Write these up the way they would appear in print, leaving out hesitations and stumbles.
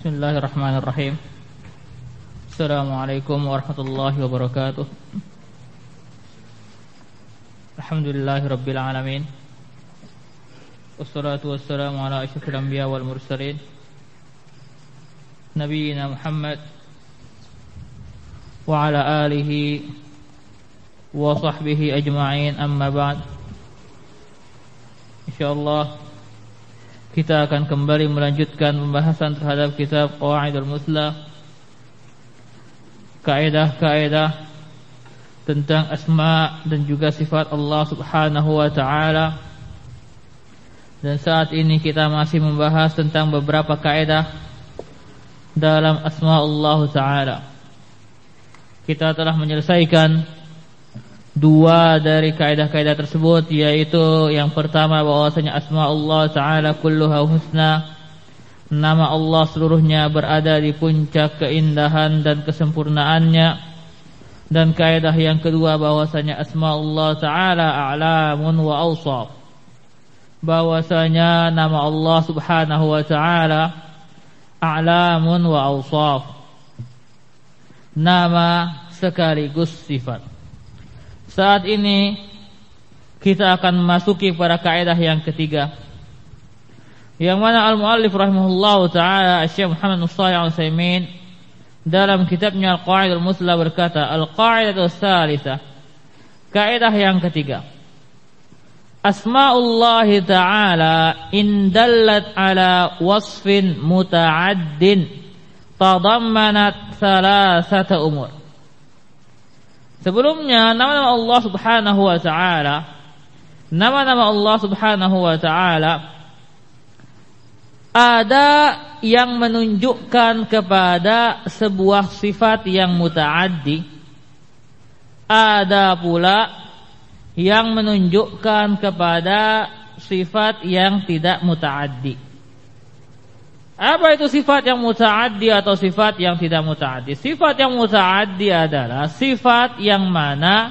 Bismillahirrahmanirrahim. Assalamualaikum warahmatullahi wabarakatuh. Alhamdulillahirabbil alamin. Wassalatu wassalamu ala asyrafil anbiya wal mursalin nabiyina Muhammad wa ala alihi wa sahbihi ajma'in, amma ba'd. Insyaallah kita akan kembali melanjutkan pembahasan terhadap kitab Qawaidul Muthla, kaidah-kaidah tentang asma dan juga sifat Allah Subhanahu wa taala. Dan saat ini kita masih membahas tentang beberapa kaidah dalam asma Allah taala. Kita telah menyelesaikan dua dari kaidah-kaidah tersebut, yaitu yang pertama bahwasanya asma Allah taala kulluha husna, nama Allah seluruhnya berada di puncak keindahan dan kesempurnaannya. Dan kaidah yang kedua bahwasanya asma Allah taala a'lamun wa awsaf, bahwasanya nama Allah Subhanahu wa taala a'lamun wa awsaf, nama sekaligus sifat. Saat ini kita akan memasuki pada kaidah yang ketiga, yang mana al-muallif rahimahullahu taala Syekh Muhammad bin Shalih Al-Utsaimin dalam kitabnya Al-Qawaidul Muthla berkata, al-qaidah ats-tsalitsah, kaidah yang ketiga, asmaullah taala in dallat ala wasfin muta'addin tadammanat thalathata umur. Sebelumnya nama-nama Allah Subhanahu wa taala, nama-nama Allah Subhanahu wa taala ada yang menunjukkan kepada sebuah sifat yang muta'addi, ada pula yang menunjukkan kepada sifat yang tidak muta'addi. Apa itu sifat yang muta'addi atau sifat yang tidak muta'addi? Sifat yang muta'addi adalah sifat yang mana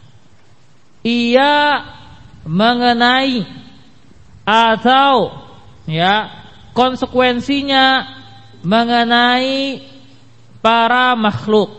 ia mengenai atau konsekuensinya mengenai para makhluk.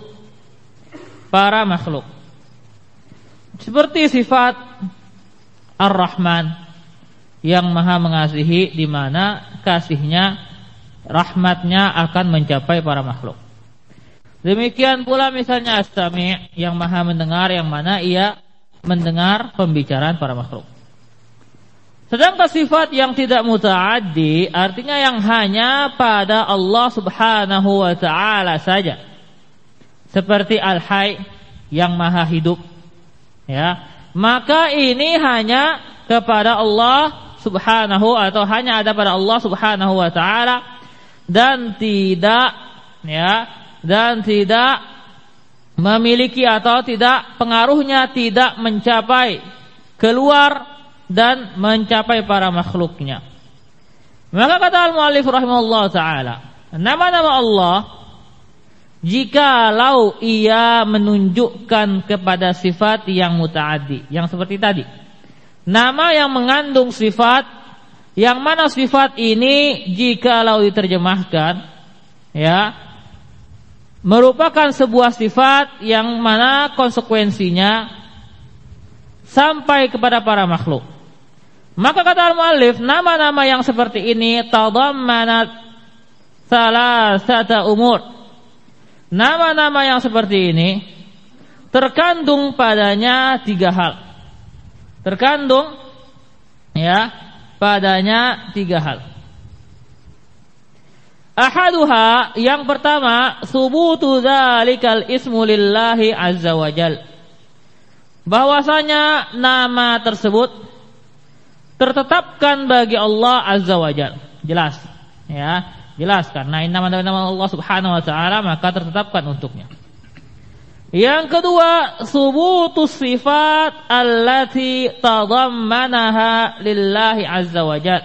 Seperti sifat Ar-Rahman, yang Maha mengasihi, di mana kasihnya, rahmatnya akan mencapai para makhluk. Demikian pula misalnya As-Sami', yang Maha mendengar, yang mana ia mendengar pembicaraan para makhluk. Sedangkan sifat yang tidak muta'addi artinya yang hanya pada Allah Subhanahu wa taala saja. Seperti Al-Hayy, yang Maha hidup, maka ini hanya kepada Allah Subhanahu, atau hanya ada pada Allah Subhanahu wa taala, dan tidak memiliki atau tidak, pengaruhnya tidak mencapai keluar dan mencapai para makhluknya. Maka kata al-muallif rahimahullah taala, nama-nama Allah jikalau ia menunjukkan kepada sifat yang muta'addi, yang seperti tadi, nama yang mengandung sifat, yang mana sifat ini jikalau diterjemahkan merupakan sebuah sifat yang mana konsekuensinya sampai kepada para makhluk. Maka kata al-muallif, nama-nama yang seperti ini tadammanat salasata umur. Nama-nama yang seperti ini terkandung padanya tiga hal. Padanya tiga hal. Ahaduha, yang pertama, subutu dzalikal ismu lillahi azza wajal, bahwasanya nama tersebut tertetapkan bagi Allah azza wajal. Jelas, jelas, karena nama-nama Allah Subhanahu wa taala maka tertetapkan untuknya. Yang kedua, subutus sifat allati tadammanaha lillahi azza wajal.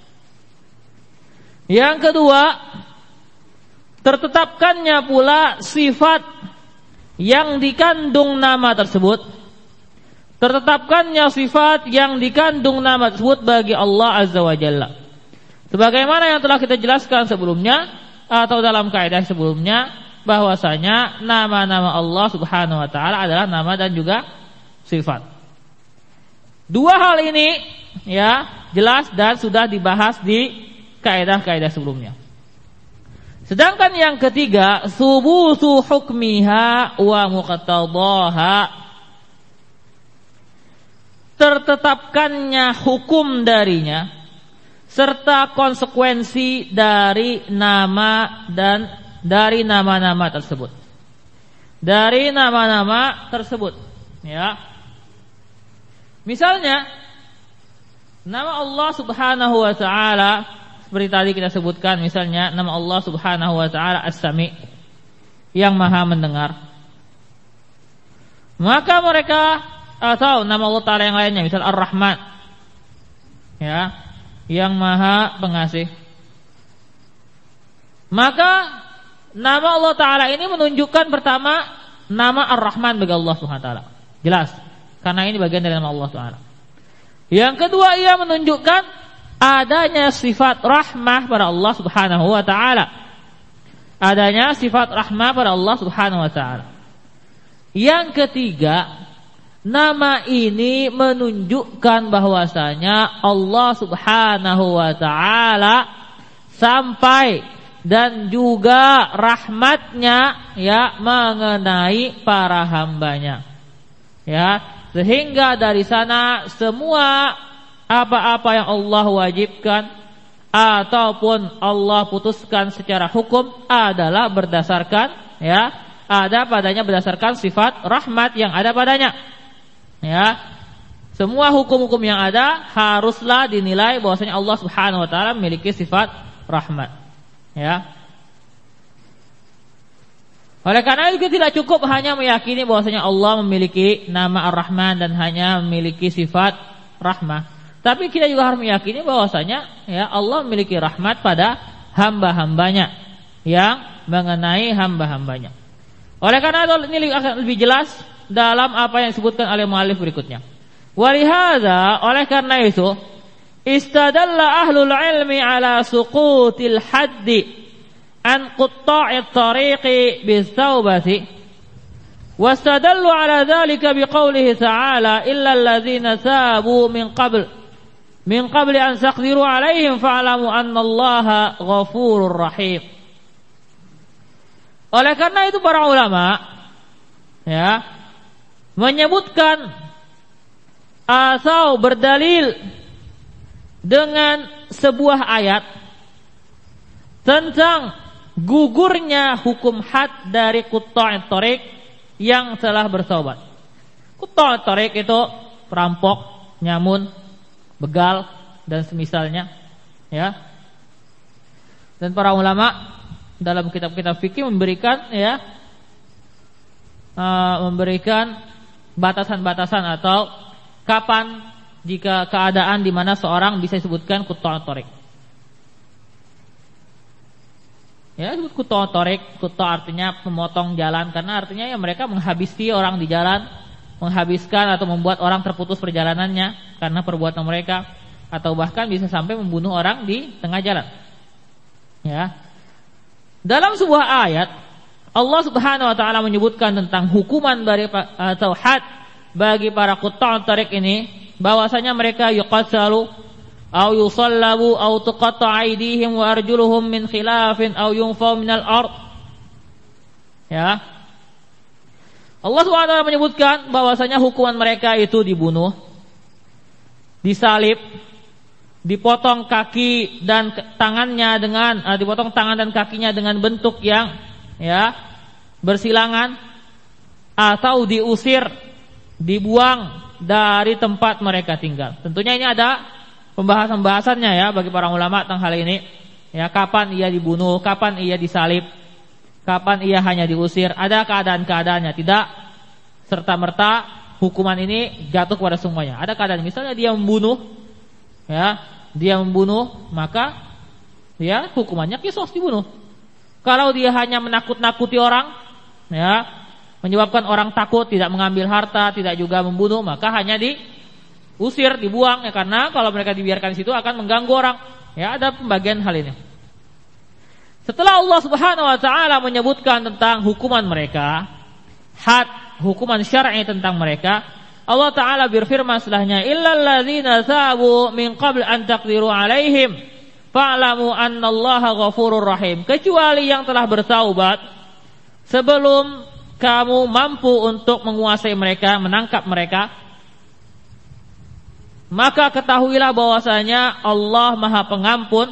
Yang kedua, tertetapkannya pula sifat yang dikandung nama tersebut. Tertetapkannya sifat yang dikandung nama tersebut bagi Allah azza wajalla. Sebagaimana yang telah kita jelaskan sebelumnya, atau dalam kaidah sebelumnya bahwasanya nama-nama Allah Subhanahu wa taala adalah nama dan juga sifat. Dua hal ini ya jelas dan sudah dibahas di kaidah-kaidah sebelumnya. Sedangkan yang ketiga, subutu hukmiha wa muqtadaha, tertetapkannya hukum darinya serta konsekuensi dari nama dan dari nama-nama tersebut. Dari nama-nama tersebut, ya. Misalnya nama Allah Subhanahu wa taala seperti tadi kita sebutkan, misalnya nama Allah Subhanahu wa taala As-Sami, yang Maha mendengar. Maka mereka atau nama Allah taala yang lainnya, misal Ar-Rahman, ya, yang Maha pengasih. Maka nama Allah taala ini menunjukkan pertama nama Ar-Rahman bagi Allah Subhanahu wa taala. Jelas, karena ini bagian dari nama Allah taala. Yang kedua, ia menunjukkan adanya sifat rahmah pada Allah Subhanahu wa taala. Adanya sifat rahmah pada Allah Subhanahu wa taala. Yang ketiga, nama ini menunjukkan bahwasanya Allah Subhanahu wa taala sampai dan juga rahmatnya ya mengenai para hambanya. Ya, sehingga dari sana semua apa-apa yang Allah wajibkan ataupun Allah putuskan secara hukum adalah berdasarkan ya, ada padanya berdasarkan sifat rahmat yang ada padanya. Ya. Semua hukum-hukum yang ada haruslah dinilai bahwasanya Allah Subhanahu wa taala memiliki sifat rahmat. Ya. Oleh karena itu tidak cukup hanya meyakini bahwasanya Allah memiliki nama Ar-Rahman dan hanya memiliki sifat rahmah. Tapi kita juga harus meyakini bahwasanya ya Allah memiliki rahmat pada hamba-hambanya, yang mengenai hamba-hambanya. Oleh karena itu ini akan lebih jelas dalam apa yang disebutkan oleh muallif berikutnya. Walihada, oleh karena itu istadalla ahlul ilmi ala suqutil haddi an qutta'it tariqi bis-taubati, wastadallu ala dzalika biqaulihi ta'ala illa alladzina tabu min qabli an taqdiru alaihim fa'lamu annallaha ghafurur rahim. Oleh karena itu para ulama ya menyebutkan atau berdalil dengan sebuah ayat tentang gugurnya hukum had dari qutta'it tariq yang telah bertaubat. Qutta'it tariq itu perampok, nyamun, begal dan semisalnya, ya. Dan para ulama dalam kitab-kitab fikih memberikan ya memberikan batasan-batasan atau kapan jika keadaan di mana seorang bisa disebutkan qutta'ut tariq. Ya, disebut qutta'ut tariq, qutta' artinya memotong jalan, karena artinya ya mereka menghabisi orang di jalan, menghabiskan atau membuat orang terputus perjalanannya karena perbuatan mereka, atau bahkan bisa sampai membunuh orang di tengah jalan. Ya. Dalam sebuah ayat Allah Subhanahu wa taala menyebutkan tentang hukuman dari atau had bagi para qutta'ut tariq ini, bahwasanya mereka yuqatalu aw yusallabu aw tuqatta aydihim wa arjuluhum min khilafin aw yunfaw minal ard. Ya. Allah Subhanahu wa taala menyebutkan bahwasanya hukuman mereka itu dibunuh, disalib, dipotong kaki dan tangannya dengan dipotong tangan dan kakinya dengan bentuk yang ya bersilangan, atau diusir, dibuang dari tempat mereka tinggal. Tentunya ini ada pembahasan-pembahasannya ya bagi para ulama tentang hal ini. Ya, kapan ia dibunuh, kapan ia disalib, kapan ia hanya diusir. Ada keadaan-keadaannya, tidak serta-merta hukuman ini jatuh kepada semuanya. Ada keadaan misalnya dia membunuh, ya, dia membunuh, maka ya hukumannya qisas, dibunuh. Kalau dia hanya menakut-nakuti orang, ya, menyebabkan orang takut, tidak mengambil harta, tidak juga membunuh, maka hanya diusir, dibuang ya, karena kalau mereka dibiarkan di situ akan mengganggu orang. Ya, ada pembagian hal ini. Setelah Allah Subhanahu wa taala menyebutkan tentang hukuman mereka, hukuman syar'i tentang mereka, Allah taala berfirman setelahnya, illal ladzina tabu min qabl an taqdiru alaihim fa'lamu annallaha ghafurur rahim. Kecuali yang telah bertaubat sebelum kamu mampu untuk menguasai mereka, menangkap mereka, maka ketahuilah bahwasanya Allah Maha Pengampun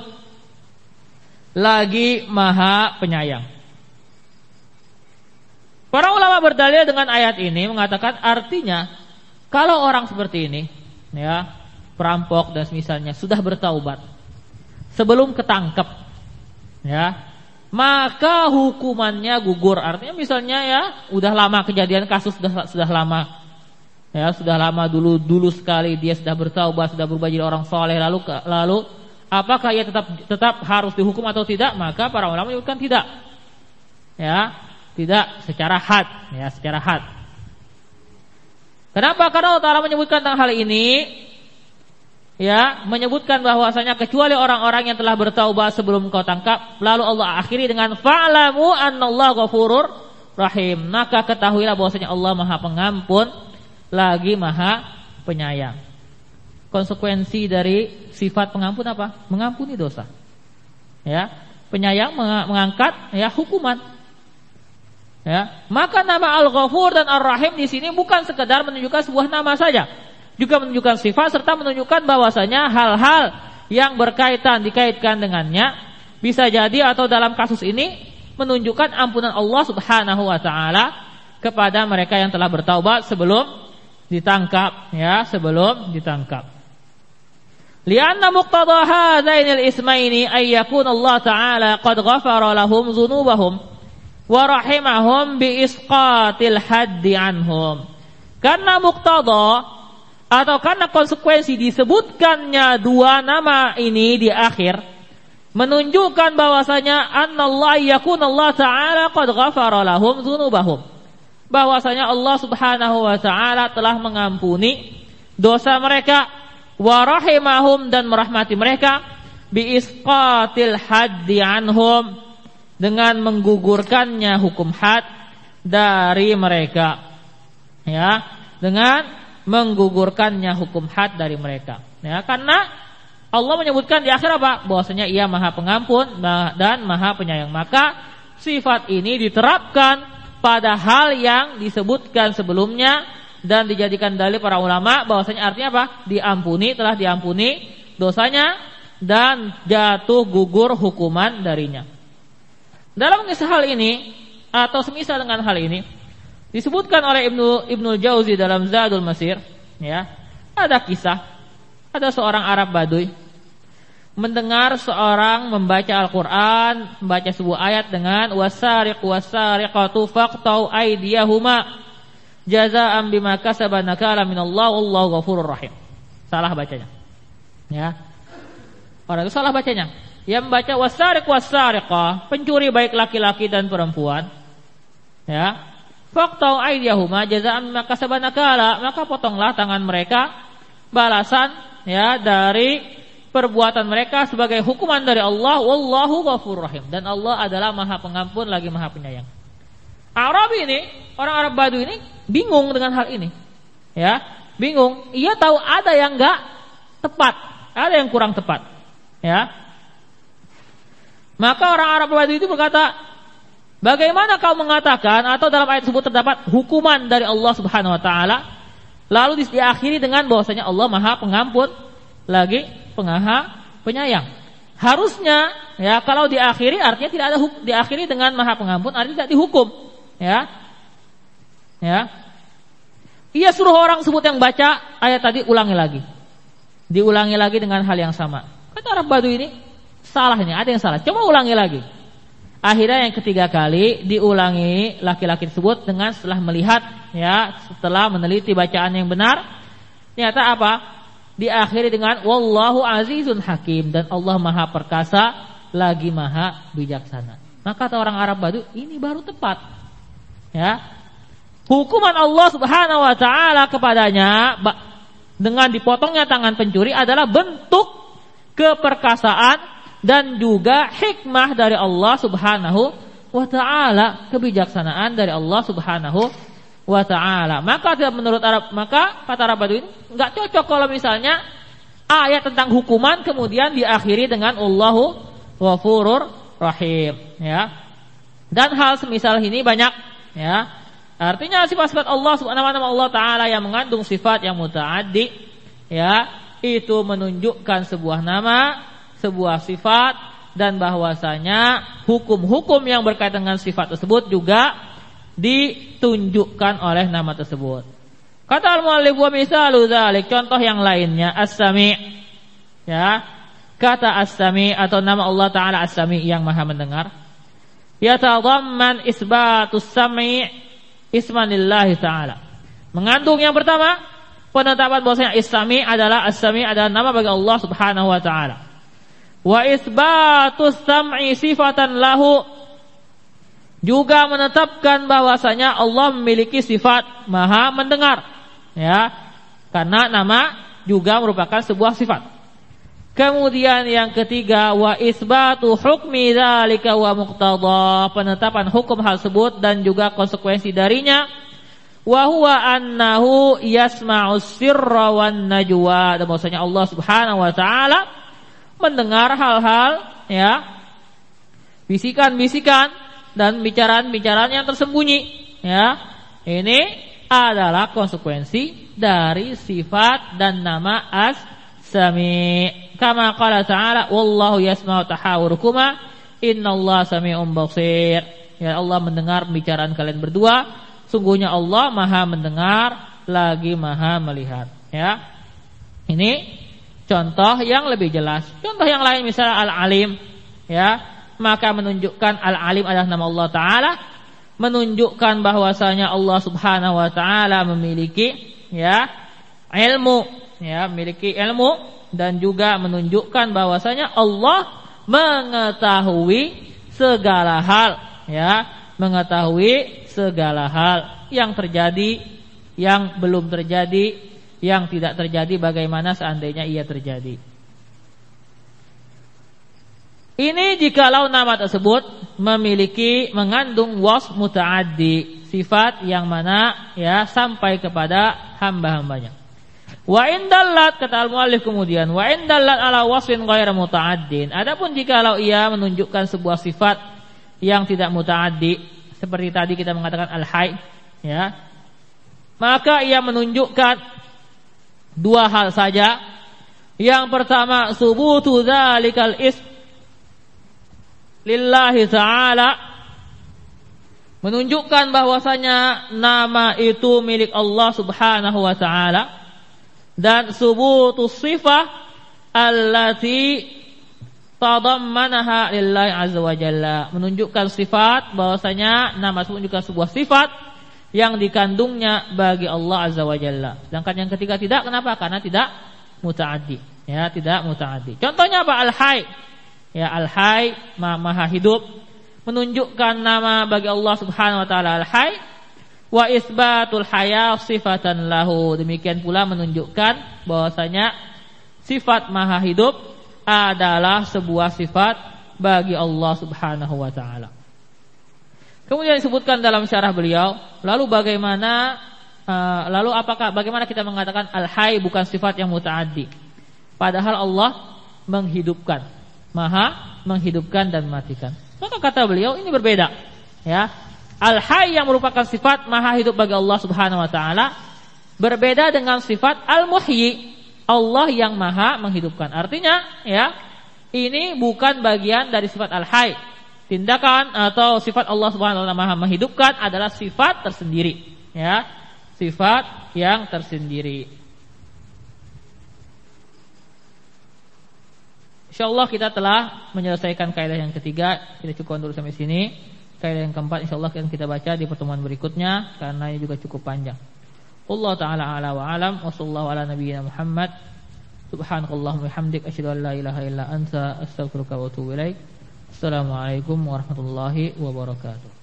lagi Maha Penyayang. Para ulama berdalil dengan ayat ini mengatakan artinya kalau orang seperti ini, ya, perampok dan semisalnya sudah bertaubat sebelum ketangkep, ya, maka hukumannya gugur. Artinya misalnya ya, udah lama kejadian kasus sudah lama, ya, sudah lama dulu sekali dia sudah bertaubat, sudah berubah jadi orang soleh, lalu apakah ia tetap harus dihukum atau tidak? Maka para ulama menyebutkan tidak, ya, tidak secara had, ya, secara had. Kenapa? Karena Allah Ta'ala menyebutkan tentang hal ini, ya, menyebutkan bahwasanya kecuali orang-orang yang telah bertaubat sebelum kau tangkap, lalu Allah akhiri dengan fa'lamu annallaha ghafurur rahim. Maka ketahuilah bahwasanya Allah Maha Pengampun lagi Maha Penyayang. Konsekuensi dari sifat pengampun apa? Mengampuni dosa. Ya, penyayang mengangkat ya hukuman. Ya, maka nama Al-Ghafur dan Ar-Rahim di sini bukan sekedar menunjukkan sebuah nama saja, juga menunjukkan sifat serta menunjukkan bahwasanya hal-hal yang dikaitkan dengannya bisa jadi atau dalam kasus ini menunjukkan ampunan Allah Subhanahu wa taala kepada mereka yang telah bertaubat sebelum ditangkap, ya, sebelum ditangkap. Lianna muqtada hadainil ismaini ay yakun Allah taala qad ghafara lahum dzunubahum wa rahimahum bi isqatil haddi anhum. Karena muqtada atau karena konsekuensi disebutkannya dua nama ini di akhir menunjukkan bahwasanya annallaha yakun Allah taala qad ghafara lahum dzunubahum, bahwasanya Allah Subhanahu wa taala telah mengampuni dosa mereka, wa rahimahum dan merahmati mereka, bi isqatil haddi anhum dengan menggugurkannya hukum had dari mereka, ya, dengan menggugurkannya hukum had dari mereka, ya, karena Allah menyebutkan di akhir apa? Bahwasanya Ia Maha Pengampun dan Maha Penyayang. Maka sifat ini diterapkan pada hal yang disebutkan sebelumnya dan dijadikan dalil para ulama bahwasanya artinya apa? Telah diampuni dosanya dan jatuh gugur hukuman darinya. Dalam kisah hal ini atau semisal dengan hal ini disebutkan oleh Ibnu Jauzi dalam Zadul Masir, ya, ada kisah ada seorang Arab Baduy mendengar seorang membaca Al-Qur'an, membaca sebuah ayat dengan wasariq wasariqatu faqtau aydiyahuma jazaa'an bima kasaba nakala minallah wallahu ghafurur rahim. Salah bacanya, ya, orang itu salah bacanya. Yang membaca wasariq wasariqah, pencuri baik laki-laki dan perempuan, ya, faqtau aydiyahuma jazaa'an bima kasaba nakala, maka potonglah tangan mereka balasan, ya, dari perbuatan mereka sebagai hukuman dari Allah, wallahu ghafurur rahim, dan Allah adalah Maha Pengampun lagi Maha Penyayang. Arabi ini, orang Arab Badu ini bingung dengan hal ini, ya, bingung. Ia tahu ada yang enggak tepat, ada yang kurang tepat, ya. Maka orang Arab Badu itu berkata, bagaimana kau mengatakan atau dalam ayat tersebut terdapat hukuman dari Allah Subhanahu wa taala, lalu diakhiri dengan bahwasanya Allah Maha Pengampun lagi Maha Penyayang. Harusnya, ya, kalau diakhiri artinya tidak ada diakhiri dengan Maha Pengampun artinya tidak dihukum, ya. Ya. Ia suruh orang sebut yang baca ayat tadi ulangi lagi. Diulangi lagi dengan hal yang sama. Kata Arab Badu ini, salah ini, ada yang salah. Coba ulangi lagi. Akhirnya yang ketiga kali diulangi laki-laki tersebut dengan setelah melihat, ya, setelah meneliti bacaan yang benar, ternyata apa? Diakhiri dengan wallahu azizun hakim, dan Allah Maha Perkasa lagi Maha Bijaksana. Maka kata orang Arab Badu, ini baru tepat, ya. Hukuman Allah Subhanahu wa taala kepadanya dengan dipotongnya tangan pencuri adalah bentuk keperkasaan dan juga hikmah dari Allah Subhanahu wa ta'ala, kebijaksanaan dari Allah Subhanahu wa ta'ala. Maka menurut Arab, maka kata Arab Baduin enggak cocok kalau misalnya ayat tentang hukuman kemudian diakhiri dengan Allahu Ghafurur Rahim, ya. Dan hal semisal ini banyak, ya. Artinya sifat-sifat Allah Subhanahu wa ta'ala, Allah Ta'ala yang mengandung sifat yang muta'addi, ya, itu menunjukkan sebuah nama, sebuah sifat, dan bahwasanya hukum-hukum yang berkaitan dengan sifat tersebut juga ditunjukkan oleh nama tersebut. Kata al-muallif wa misalu dzalik, contoh yang lainnya as-sami', ya. Kata as-sami' atau nama Allah Ta'ala as-sami' yang maha mendengar, yatadamman isbatus sam'i ismanillahi ta'ala, mengandung yang pertama penetapan bahwasanya as-sami' adalah as-sami' adalah nama bagi Allah Subhanahu wa ta'ala. Wa isbatus sam'i sifatan lahu, juga menetapkan bahwasanya Allah memiliki sifat maha mendengar, ya, karena nama juga merupakan sebuah sifat. Kemudian yang ketiga, wa isbatu hukmi dzalika wa muqtada, penetapan hukum hal tersebut dan juga konsekuensi darinya. Wa huwa annahu yasma'us sirra wan najwa, dan bahwasanya Allah Subhanahu wa ta'ala mendengar hal-hal, ya, bisikan-bisikan dan bicaraan-bicaraan yang tersembunyi, ya. Ini adalah konsekuensi dari sifat dan nama as-sami'. Kama qala ta'ala wallahu yasma'u tahawurukuma innallaha sami'un basir. Ya, Allah mendengar pembicaraan kalian berdua, sungguhnya Allah maha mendengar lagi maha melihat, ya. Ini contoh yang lebih jelas. Contoh yang lain misalnya al-alim, ya, maka menunjukkan al-alim adalah nama Allah Ta'ala, menunjukkan bahwasanya Allah Subhanahu wa ta'ala memiliki, ya, ilmu, ya, memiliki ilmu, dan juga menunjukkan bahwasanya Allah mengetahui segala hal, ya, mengetahui segala hal yang terjadi, yang belum terjadi, yang tidak terjadi bagaimana seandainya ia terjadi. Ini jikalau nama tersebut memiliki mengandung wasf muta'addi, sifat yang mana, ya, sampai kepada hamba-hambanya. Wa indallat, kata al-muallif kemudian, wa indallat ala wasfin ghairu muta'addin, adapun jikalau ia menunjukkan sebuah sifat yang tidak muta'addi, seperti tadi kita mengatakan al-hayy, ya, maka ia menunjukkan dua hal saja. Yang pertama, subutu dzalikal ism lillahi ta'ala, menunjukkan bahwasanya nama itu milik Allah Subhanahu wa ta'ala, dan subutus sifah allati tadammanaha lillahi azza wa jalla, menunjukkan sifat bahwasanya nama tersebut juga sebuah sifat yang dikandungnya bagi Allah azza wa jalla. Sedangkan yang ketiga tidak. Kenapa? Karena tidak muta'addi, ya, tidak muta'addi. Contohnya apa? Al-hayy, ya, al-hayy maha hidup, menunjukkan nama bagi Allah Subhanahu wa taala al-hayy, wa isbatul haya sifatan lahu, demikian pula menunjukkan bahwasanya sifat maha hidup adalah sebuah sifat bagi Allah Subhanahu wa taala. Kemudian disebutkan dalam syarah beliau, lalu bagaimana bagaimana kita mengatakan al-hayy bukan sifat yang muta'addi, padahal Allah menghidupkan, maha menghidupkan dan mematikan. Maka kata beliau ini berbeda, ya. Al-hayy yang merupakan sifat maha hidup bagi Allah Subhanahu wa taala berbeda dengan sifat al-muhyi, Allah yang maha menghidupkan. Artinya, ya, ini bukan bagian dari sifat al-hayy. Tindakan atau sifat Allah Subhanahu wa taala maha menghidupkan adalah sifat tersendiri, ya, sifat yang tersendiri. Insyaallah kita telah menyelesaikan kaidah yang ketiga. Kita cukupkan dulu sampai sini. Kaidah yang keempat insyaallah akan kita baca di pertemuan berikutnya karena ini juga cukup panjang. Allah taala ala wa alam wa sallallahu ala nabiyyina Muhammad. Subhanakallahumma wa bihamdik asyhadu an la ilaha illa anta astaghfiruka wa atubu ilaik. Assalamualaikum warahmatullahi wabarakatuh.